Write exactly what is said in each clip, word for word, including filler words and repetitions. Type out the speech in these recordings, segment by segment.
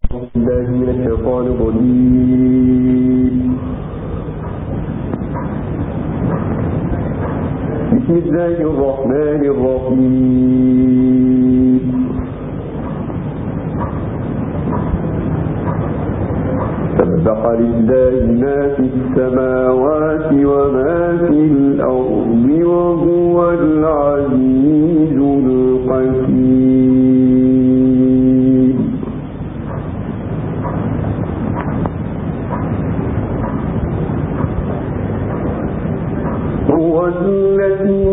بسم الله الرحمن الرحيم. سبح لله ما في السماوات وما في الأرض وهو العزيز الحكيم. هو الذي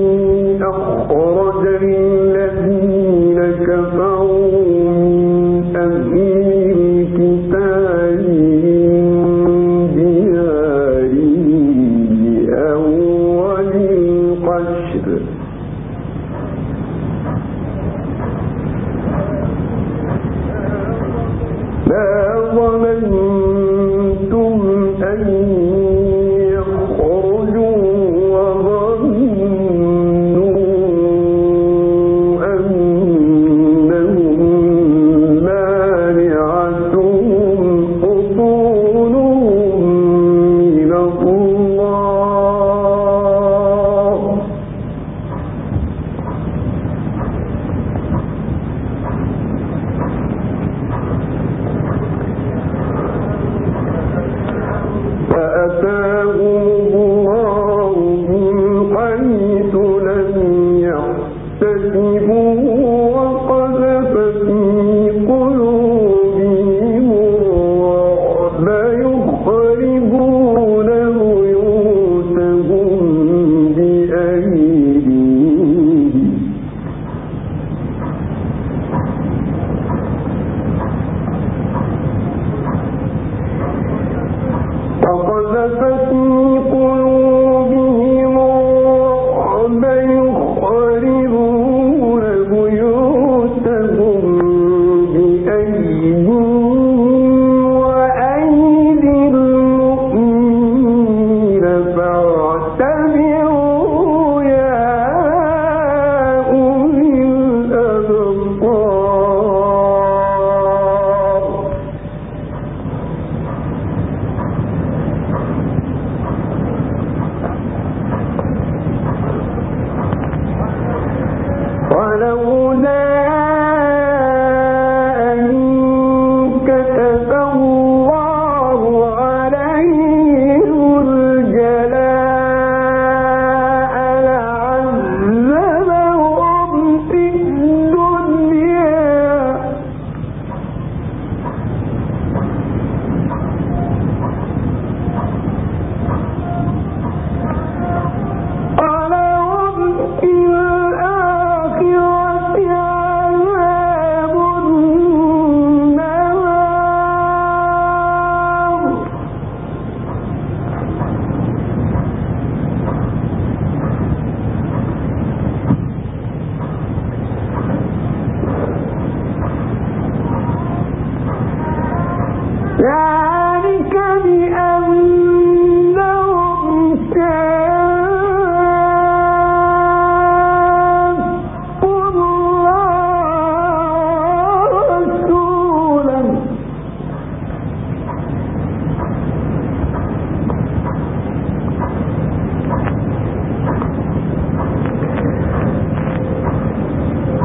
أخرج الذين كفروا من أهل الكتاب من ديارهم لأول الحشر ما ظننتم أن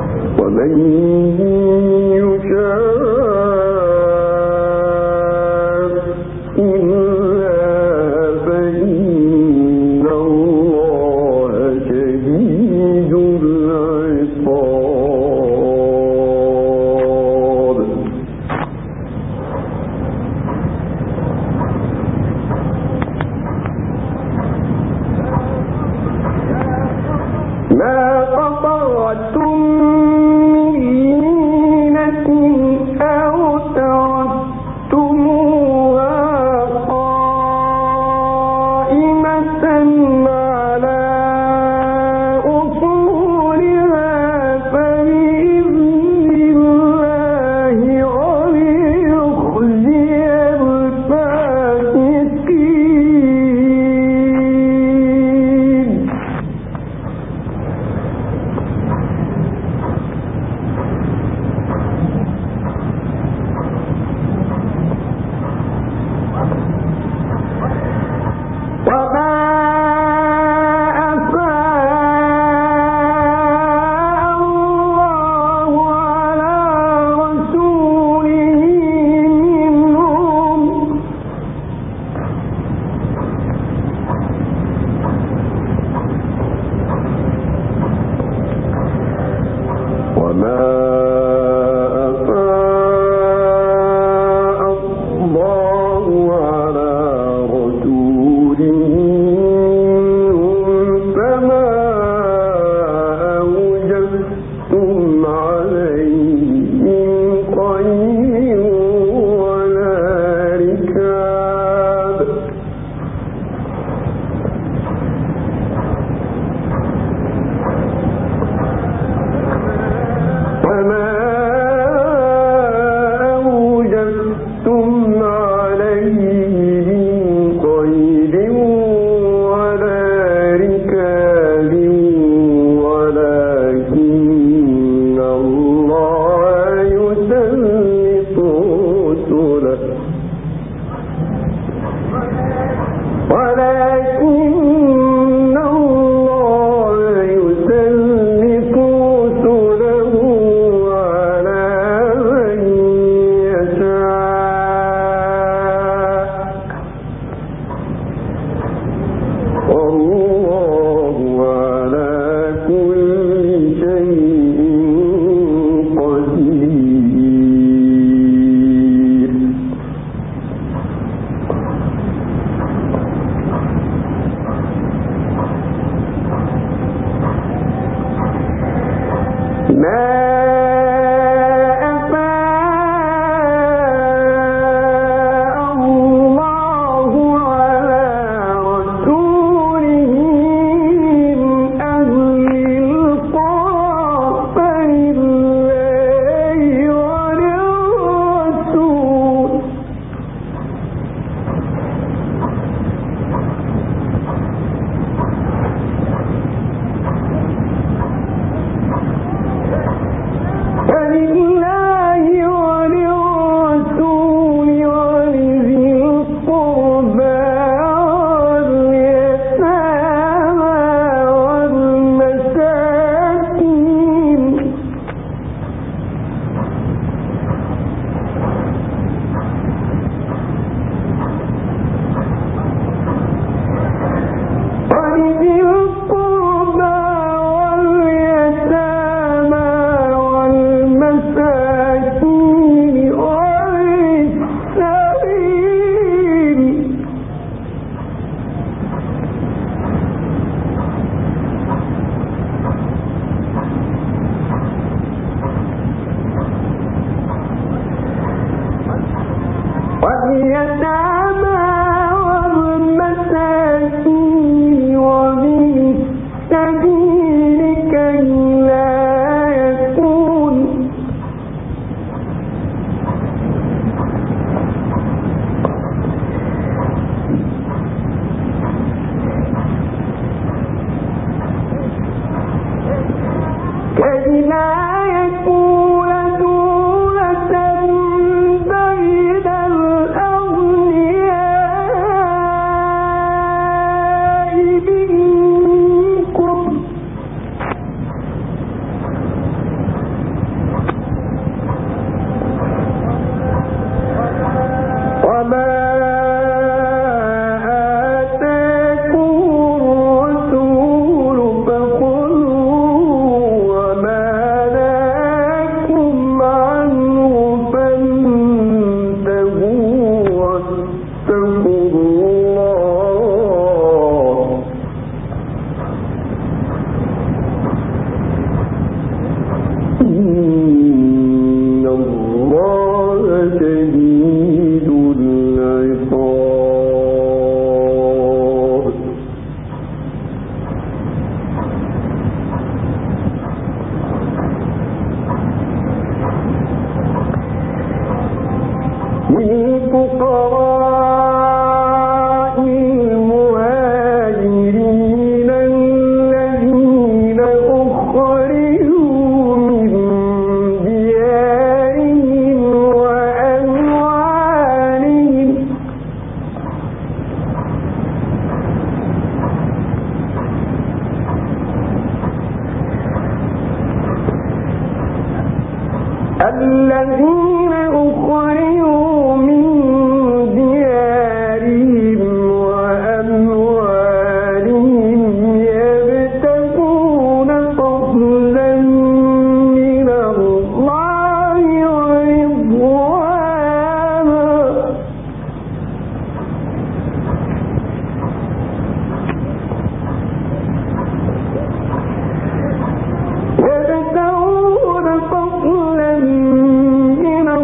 ومن يشاء خيل ولا ركاب وما أوجفتم عليه من خيل ولا ركاب ولكن الله يسلط رسله ولكن الله يسلط رسله على من يشاء والله على كل شيء قدير. ما أفاء الله على رسوله من أهل القرى فلله وللرسول فلله وللرسول ولذي القربى واليتامى والمساكين ولذي القربى واليتامى والمساكين وابن السبيل واليتامى والمساكين وابن السبيل كي لا يكون كي لا يكون دولة بين الأغنياء منكم وما آتاكم الرسول فخذوه وما نهاكم عنه فانتهوا واتقوا الله إن الله شديد العقاب. للفقراء المهاجرين الذين أخرجوا من ديارهم وأموالهم الذين أخرجوا من ديارهم وأموالهم يبتغون فضلا من الله ورضوانا يبتغون فضلا من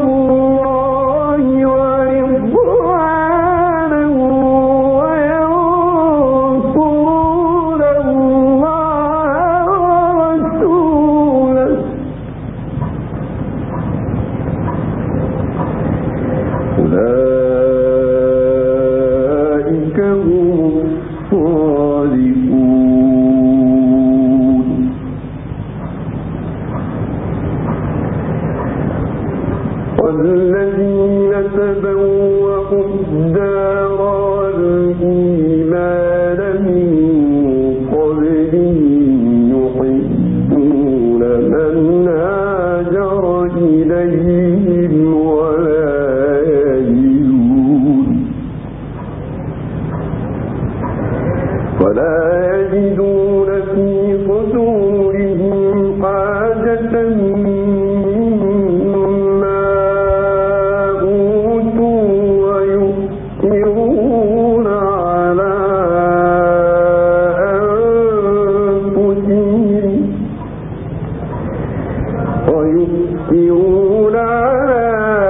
فأولئك هم الصادقون. والذين تبوأوا الدار والإيمان من قبلهم يحبون من هاجر إليهم ولا يجدون ولا يجدون في صدورهم حاجة ويؤثرون على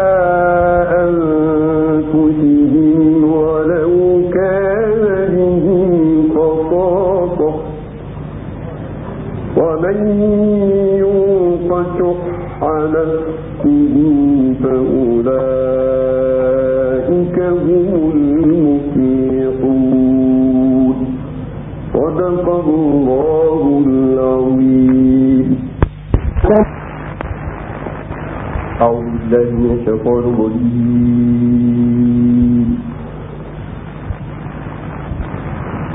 أنفسهم ولو كان بهم خصاصة ومن يوق شح نفسه فأولئك هم المفلحون. صدق الله العظيم. أعوذ بالله من الشيطان الرجيم.